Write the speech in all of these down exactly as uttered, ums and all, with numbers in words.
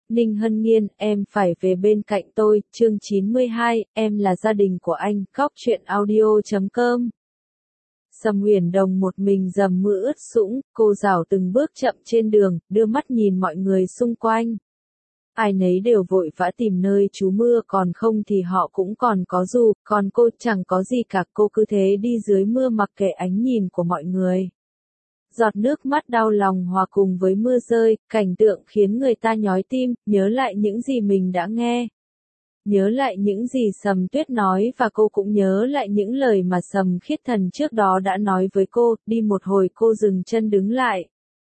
Ninh Hân Nghiên, em phải về bên cạnh tôi, chương chín mươi hai, em là gia đình của anh, cóc truyện audio chấm com. Sầm Uyển Đồng một mình dầm mưa ướt sũng, cô rảo từng bước chậm trên đường, đưa mắt nhìn mọi người xung quanh. Ai nấy đều vội vã tìm nơi trú mưa, còn không thì họ cũng còn có dù, còn cô chẳng có gì cả, cô cứ thế đi dưới mưa mặc kệ ánh nhìn của mọi người. Giọt nước mắt đau lòng hòa cùng với mưa rơi, cảnh tượng khiến người ta nhói tim, nhớ lại những gì mình đã nghe. Nhớ lại những gì Sầm Tuyết nói và cô cũng nhớ lại những lời mà Sầm Khiết Thần trước đó đã nói với cô, đi một hồi cô dừng chân đứng lại.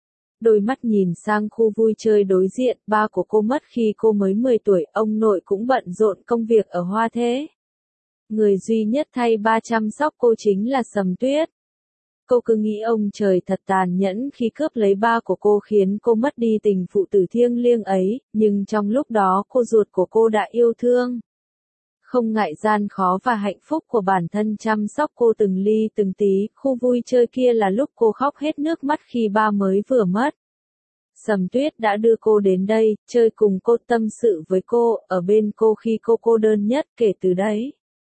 Đôi mắt nhìn sang khu vui chơi đối diện, ba của cô mất khi cô mới mười tuổi, ông nội cũng bận rộn công việc ở Hoa Thế. Người duy nhất thay ba chăm sóc cô chính là Sầm Tuyết. Cô cứ nghĩ ông trời thật tàn nhẫn khi cướp lấy ba của cô khiến cô mất đi tình phụ tử thiêng liêng ấy, nhưng trong lúc đó cô ruột của cô đã yêu thương. Không ngại gian khó và hạnh phúc của bản thân chăm sóc cô từng ly từng tí, khu vui chơi kia là lúc cô khóc hết nước mắt khi ba mới vừa mất. Sầm Tuyết đã đưa cô đến đây, chơi cùng cô, tâm sự với cô, ở bên cô khi cô cô đơn nhất kể từ đấy.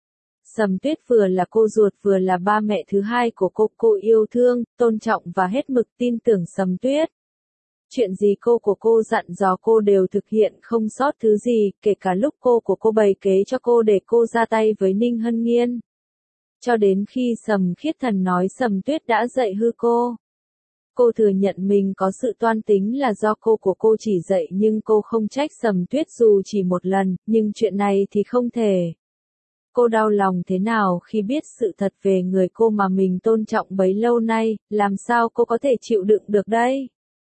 Sầm Tuyết vừa là cô ruột vừa là ba mẹ thứ hai của cô, cô yêu thương, tôn trọng và hết mực tin tưởng Sầm Tuyết. Chuyện gì cô của cô dặn dò cô đều thực hiện không sót thứ gì, kể cả lúc cô của cô bày kế cho cô để cô ra tay với Ninh Hân Nghiên. Cho đến khi Sầm Khiết Thần nói Sầm Tuyết đã dạy hư cô. Cô thừa nhận mình có sự toan tính là do cô của cô chỉ dạy, nhưng cô không trách Sầm Tuyết dù chỉ một lần, nhưng chuyện này thì không thể. Cô đau lòng thế nào khi biết sự thật về người cô mà mình tôn trọng bấy lâu nay, làm sao cô có thể chịu đựng được đây?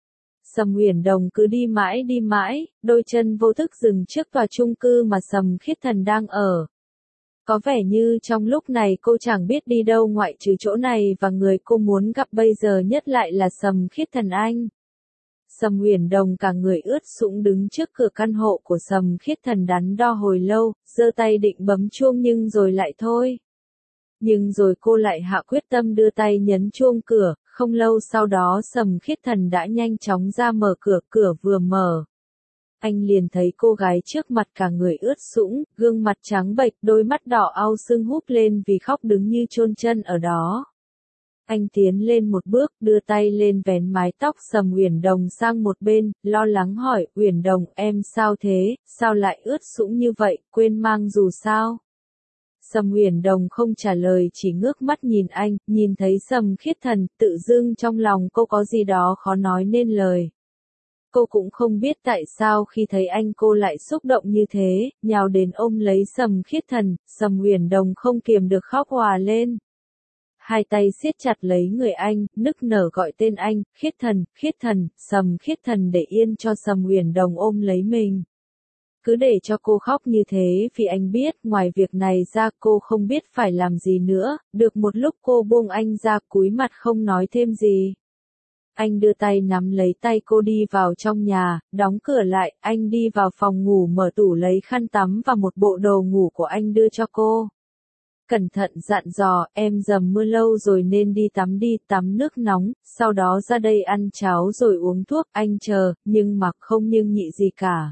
Sầm Uyển Đồng cứ đi mãi đi mãi, đôi chân vô thức dừng trước tòa chung cư mà Sầm Khiết Thần đang ở. Có vẻ như trong lúc này cô chẳng biết đi đâu ngoại trừ chỗ này, và người cô muốn gặp bây giờ nhất lại là Sầm Khiết Thần anh. Sầm Uyển Đồng cả người ướt sũng đứng trước cửa căn hộ của Sầm Khiết Thần đắn đo hồi lâu, giơ tay định bấm chuông nhưng rồi lại thôi. Nhưng rồi cô lại hạ quyết tâm đưa tay nhấn chuông cửa, không lâu sau đó Sầm Khiết Thần đã nhanh chóng ra mở cửa, cửa vừa mở. Anh liền thấy cô gái trước mặt cả người ướt sũng, gương mặt trắng bệch, đôi mắt đỏ au sưng húp lên vì khóc đứng như chôn chân ở đó. Anh tiến lên một bước, đưa tay lên vén mái tóc Sầm Uyển Đồng sang một bên, lo lắng hỏi, Uyển Đồng, em sao thế, sao lại ướt sũng như vậy, quên mang dù sao? Sầm Uyển Đồng không trả lời, chỉ ngước mắt nhìn anh, nhìn thấy Sầm Khiết Thần, tự dưng trong lòng cô có gì đó khó nói nên lời. Cô cũng không biết tại sao khi thấy anh cô lại xúc động như thế, nhào đến ôm lấy Sầm Khiết Thần, Sầm Uyển Đồng không kiềm được khóc òa lên. Hai tay siết chặt lấy người anh, nức nở gọi tên anh, Khiết Thần, Khiết Thần, Sầm Khiết Thần để yên cho Sầm Uyển Đồng ôm lấy mình. Cứ để cho cô khóc như thế vì anh biết ngoài việc này ra cô không biết phải làm gì nữa, được một lúc cô buông anh ra cúi mặt không nói thêm gì. Anh đưa tay nắm lấy tay cô đi vào trong nhà, đóng cửa lại, anh đi vào phòng ngủ mở tủ lấy khăn tắm và một bộ đồ ngủ của anh đưa cho cô. Cẩn thận dặn dò, em dầm mưa lâu rồi nên đi tắm đi, tắm nước nóng, sau đó ra đây ăn cháo rồi uống thuốc, anh chờ, nhưng mặc không nhưng nhị gì cả.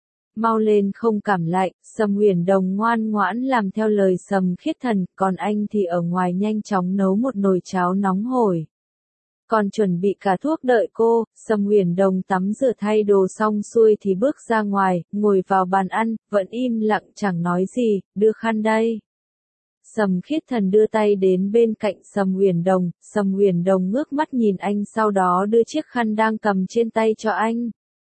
Mau lên không cảm lạnh, Sầm Uyển Đồng ngoan ngoãn làm theo lời Sầm Khiết Thần, còn anh thì ở ngoài nhanh chóng nấu một nồi cháo nóng hổi. Còn chuẩn bị cả thuốc đợi cô, Sầm Uyển Đồng tắm rửa thay đồ xong xuôi thì bước ra ngoài, ngồi vào bàn ăn, vẫn im lặng chẳng nói gì, đưa khăn đây. Sầm Khiết Thần đưa tay đến bên cạnh Sầm Uyển Đồng, Sầm Uyển Đồng ngước mắt nhìn anh sau đó đưa chiếc khăn đang cầm trên tay cho anh.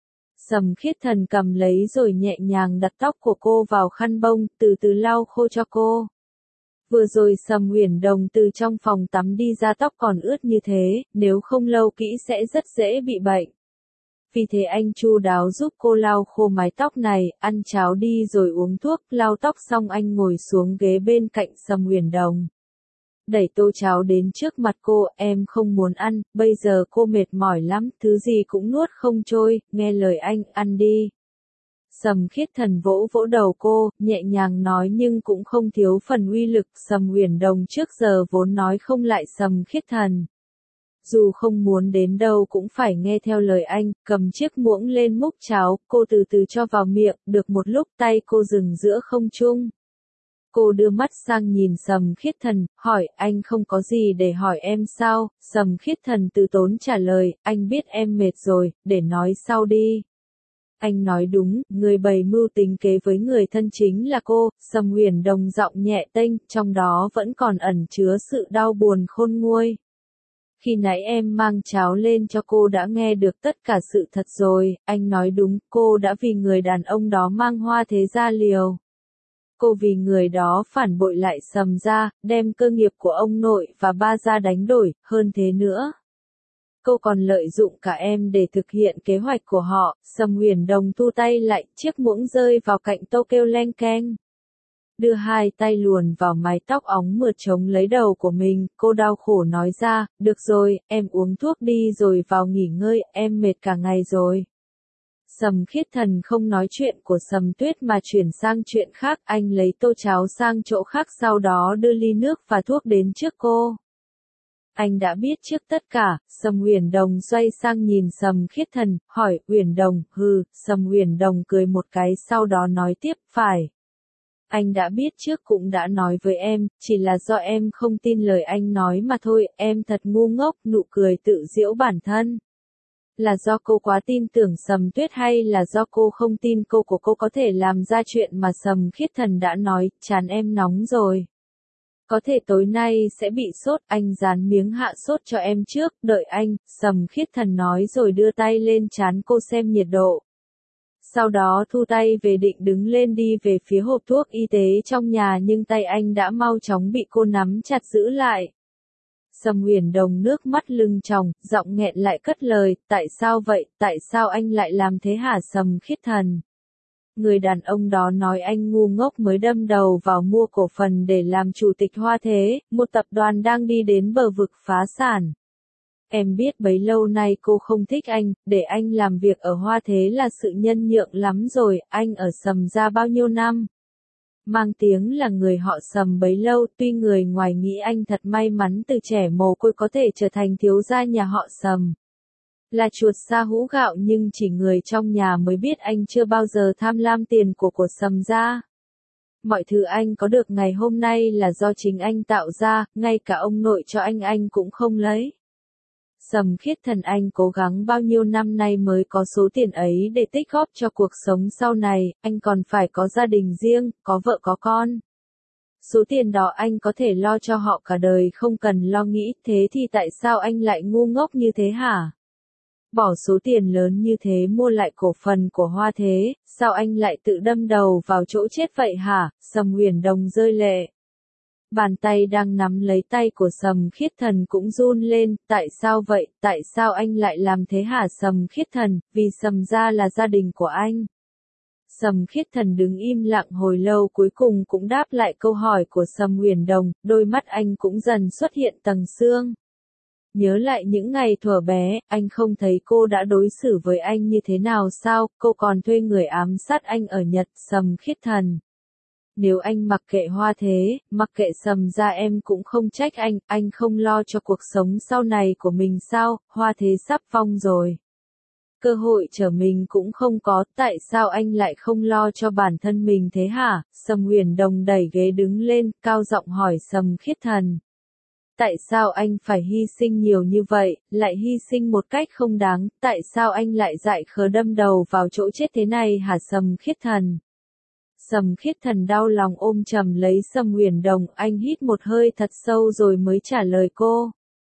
Sầm Khiết Thần cầm lấy rồi nhẹ nhàng đặt tóc của cô vào khăn bông, từ từ lau khô cho cô. Vừa rồi Sầm Uyển Đồng từ trong phòng tắm đi ra tóc còn ướt như thế, nếu không lau kỹ sẽ rất dễ bị bệnh. Vì thế anh chu đáo giúp cô lau khô mái tóc này, ăn cháo đi rồi uống thuốc, lau tóc xong anh ngồi xuống ghế bên cạnh Sầm Uyển Đồng. Đẩy tô cháo đến trước mặt cô, em không muốn ăn, bây giờ cô mệt mỏi lắm, thứ gì cũng nuốt không trôi, nghe lời anh, ăn đi. Sầm Khiết Thần vỗ vỗ đầu cô, nhẹ nhàng nói nhưng cũng không thiếu phần uy lực, Sầm Uyển Đồng trước giờ vốn nói không lại Sầm Khiết Thần. dù không muốn đến đâu cũng phải nghe theo lời anh, cầm chiếc muỗng lên múc cháo, cô từ từ cho vào miệng, được một lúc tay cô dừng giữa không trung. Cô đưa mắt sang nhìn Sầm Khiết Thần, hỏi, anh không có gì để hỏi em sao? Sầm Khiết Thần từ tốn trả lời, anh biết em mệt rồi, để nói sau đi. Anh nói đúng, người bày mưu tính kế với người thân chính là cô. Sầm Huyền Đồng giọng nhẹ tênh, trong đó vẫn còn ẩn chứa sự đau buồn khôn nguôi. Khi nãy em mang cháo lên cho cô đã nghe được tất cả sự thật rồi, anh nói đúng, cô đã vì người đàn ông đó mang Hoa Thế ra liều. Cô vì người đó phản bội lại Sầm gia, đem cơ nghiệp của ông nội và ba gia đánh đổi, hơn thế nữa. Cô còn lợi dụng cả em để thực hiện kế hoạch của họ. Sầm Huyền Đồng thu tay lại, chiếc muỗng rơi vào cạnh tô kêu leng keng. Đưa hai tay luồn vào mái tóc óng mượt chống lấy đầu của mình, cô đau khổ nói ra, được rồi, em uống thuốc đi rồi vào nghỉ ngơi, em mệt cả ngày rồi. Sầm Khiết Thần không nói chuyện của Sầm Tuyết mà chuyển sang chuyện khác, anh lấy tô cháo sang chỗ khác sau đó đưa ly nước và thuốc đến trước cô. Anh đã biết trước tất cả. Sầm Huyền Đồng xoay sang nhìn Sầm Khiết Thần, hỏi, Huyền Đồng, hừ, Sầm Huyền Đồng cười một cái sau đó nói tiếp, phải. Anh đã biết trước cũng đã nói với em, chỉ là do em không tin lời anh nói mà thôi, em thật ngu ngốc, nụ cười tự giễu bản thân. Là do cô quá tin tưởng Sầm Tuyết hay là do cô không tin cô của cô có thể làm ra chuyện mà Sầm Khiết Thần đã nói, chán em nóng rồi. Có thể tối nay sẽ bị sốt, anh dán miếng hạ sốt cho em trước, đợi anh, Sầm Khiết Thần nói rồi đưa tay lên trán cô xem nhiệt độ. Sau đó thu tay về định đứng lên đi về phía hộp thuốc y tế trong nhà nhưng tay anh đã mau chóng bị cô nắm chặt giữ lại. Sầm Huyền Đồng nước mắt lưng tròng, giọng nghẹn lại cất lời, tại sao vậy, tại sao anh lại làm thế hả Sầm Khiết Thần? Người đàn ông đó nói anh ngu ngốc mới đâm đầu vào mua cổ phần để làm chủ tịch Hoa Thế, một tập đoàn đang đi đến bờ vực phá sản. Em biết bấy lâu nay cô không thích anh, để anh làm việc ở Hoa Thế là sự nhân nhượng lắm rồi, anh ở Sầm gia bao nhiêu năm. Mang tiếng là người họ Sầm bấy lâu, tuy người ngoài nghĩ anh thật may mắn từ trẻ mồ côi có thể trở thành thiếu gia nhà họ Sầm. Là chuột sa hũ gạo nhưng chỉ người trong nhà mới biết anh chưa bao giờ tham lam tiền của của Sầm gia. Mọi thứ anh có được ngày hôm nay là do chính anh tạo ra, ngay cả ông nội cho anh anh cũng không lấy. Sầm Khiết Thần anh cố gắng bao nhiêu năm nay mới có số tiền ấy để tích góp cho cuộc sống sau này, anh còn phải có gia đình riêng, có vợ có con. Số tiền đó anh có thể lo cho họ cả đời không cần lo nghĩ, thế thì tại sao anh lại ngu ngốc như thế hả? Bỏ số tiền lớn như thế mua lại cổ phần của Hoa Thế, sao anh lại tự đâm đầu vào chỗ chết vậy hả? Sầm Huyền Đồng rơi lệ. Bàn tay đang nắm lấy tay của Sầm Khiết Thần cũng run lên, tại sao vậy, tại sao anh lại làm thế hả Sầm Khiết Thần, vì Sầm gia là gia đình của anh. Sầm Khiết Thần đứng im lặng hồi lâu cuối cùng cũng đáp lại câu hỏi của Sầm Huyền Đồng, đôi mắt anh cũng dần xuất hiện tầng sương. Nhớ lại những ngày thuở bé, anh không thấy cô đã đối xử với anh như thế nào sao, cô còn thuê người ám sát anh ở Nhật, Sầm Khiết Thần. Nếu anh mặc kệ Hoa Thế, mặc kệ Sầm gia em cũng không trách anh, anh không lo cho cuộc sống sau này của mình sao, Hoa Thế sắp vong rồi. Cơ hội trở mình cũng không có, tại sao anh lại không lo cho bản thân mình thế hả? Sầm Huyền Đồng đẩy ghế đứng lên, cao giọng hỏi Sầm Khiết Thần. Tại sao anh phải hy sinh nhiều như vậy, lại hy sinh một cách không đáng, tại sao anh lại dại khờ đâm đầu vào chỗ chết thế này hả Sầm Khiết Thần? Sầm Khiết Thần đau lòng ôm chầm lấy Sầm Huyền Đồng, anh hít một hơi thật sâu rồi mới trả lời cô.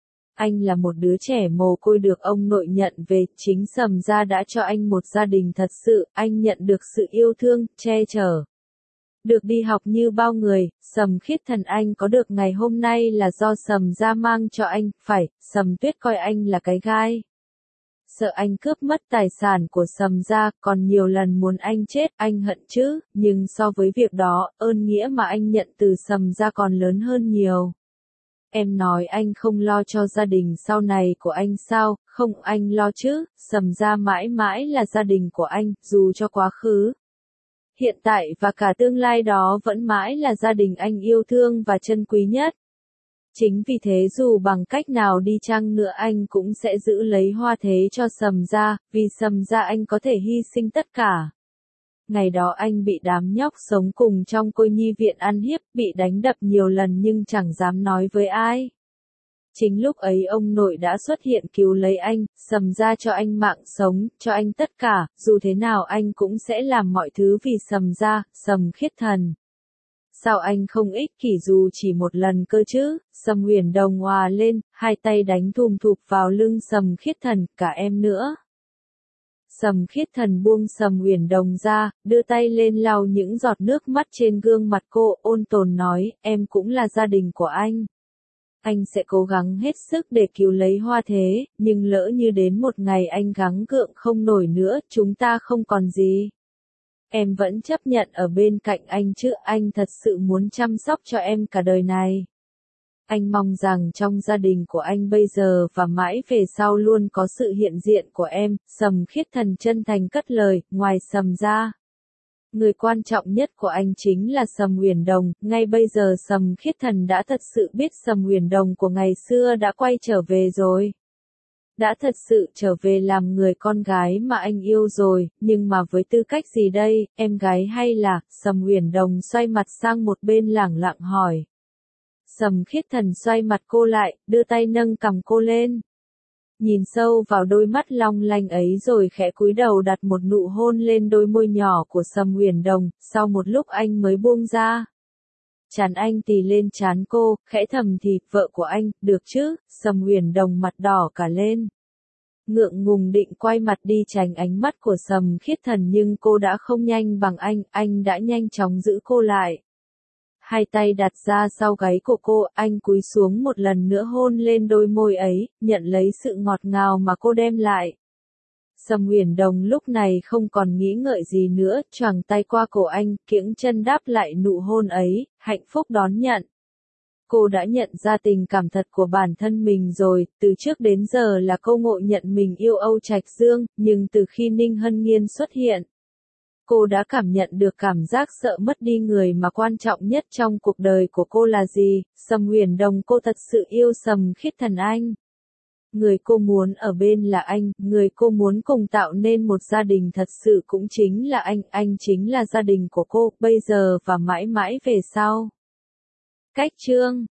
Anh là một đứa trẻ mồ côi được ông nội nhận về, chính Sầm gia đã cho anh một gia đình thật sự, anh nhận được sự yêu thương, che chở. Được đi học như bao người, Sầm Khiết Thần anh có được ngày hôm nay là do Sầm gia mang cho anh, phải, Sầm Tuyết coi anh là cái gai. Sợ anh cướp mất tài sản của Sầm gia, còn nhiều lần muốn anh chết, anh hận chứ, nhưng so với việc đó, ơn nghĩa mà anh nhận từ Sầm gia còn lớn hơn nhiều. Em nói anh không lo cho gia đình sau này của anh sao, không anh lo chứ, Sầm gia mãi mãi là gia đình của anh, dù cho quá khứ. Hiện tại và cả tương lai đó vẫn mãi là gia đình anh yêu thương và trân quý nhất. Chính vì thế dù bằng cách nào đi chăng nữa anh cũng sẽ giữ lấy Hoa Thế cho Sầm gia, vì Sầm gia anh có thể hy sinh tất cả. Ngày đó anh bị đám nhóc sống cùng trong cô nhi viện ăn hiếp, bị đánh đập nhiều lần nhưng chẳng dám nói với ai. Chính lúc ấy ông nội đã xuất hiện cứu lấy anh, Sầm gia cho anh mạng sống, cho anh tất cả, dù thế nào anh cũng sẽ làm mọi thứ vì Sầm gia, Sầm Khiết Thần. Sao anh không ích kỷ dù chỉ một lần cơ chứ? Sầm Huyền Đồng òa lên, hai tay đánh thùm thụp vào lưng Sầm Khiết Thần, cả em nữa. Sầm Khiết Thần buông Sầm Huyền Đồng ra, đưa tay lên lau những giọt nước mắt trên gương mặt cô, ôn tồn nói, em cũng là gia đình của anh. Anh sẽ cố gắng hết sức để cứu lấy Hoa Thế, nhưng lỡ như đến một ngày anh gắng gượng không nổi nữa, chúng ta không còn gì. Em vẫn chấp nhận ở bên cạnh anh chứ, anh thật sự muốn chăm sóc cho em cả đời này. Anh mong rằng trong gia đình của anh bây giờ và mãi về sau luôn có sự hiện diện của em, Sầm Khiết Thần chân thành cất lời, ngoài Sầm ra. Người quan trọng nhất của anh chính là Sầm Huyền Đồng, ngay bây giờ Sầm Khiết Thần đã thật sự biết Sầm Huyền Đồng của ngày xưa đã quay trở về rồi. Đã thật sự trở về làm người con gái mà anh yêu rồi, nhưng mà với tư cách gì đây, em gái hay là, Sầm Huyền Đồng xoay mặt sang một bên lẳng lặng hỏi. Sầm Khiết Thần xoay mặt cô lại, đưa tay nâng cằm cô lên. Nhìn sâu vào đôi mắt long lanh ấy rồi khẽ cúi đầu đặt một nụ hôn lên đôi môi nhỏ của Sầm Huyền Đồng, sau một lúc anh mới buông ra. Trán anh tì lên trán cô, khẽ thầm thì, vợ của anh, được chứ, Sầm Huyền Đồng mặt đỏ cả lên. Ngượng ngùng định quay mặt đi tránh ánh mắt của Sầm Khiết Thần nhưng cô đã không nhanh bằng anh, anh đã nhanh chóng giữ cô lại. Hai tay đặt ra sau gáy của cô, anh cúi xuống một lần nữa hôn lên đôi môi ấy, nhận lấy sự ngọt ngào mà cô đem lại. Sầm Huyền Đồng lúc này không còn nghĩ ngợi gì nữa, choàng tay qua cổ anh, kiễng chân đáp lại nụ hôn ấy, hạnh phúc đón nhận. Cô đã nhận ra tình cảm thật của bản thân mình rồi, từ trước đến giờ là cô ngộ nhận mình yêu Âu Trạch Dương, nhưng từ khi Ninh Hân Nghiên xuất hiện, cô đã cảm nhận được cảm giác sợ mất đi người mà quan trọng nhất trong cuộc đời của cô là gì, Sầm Huyền Đồng cô thật sự yêu Sầm Khiết Thần anh. Người cô muốn ở bên là anh, người cô muốn cùng tạo nên một gia đình thật sự cũng chính là anh, anh chính là gia đình của cô, bây giờ và mãi mãi về sau. Cách chương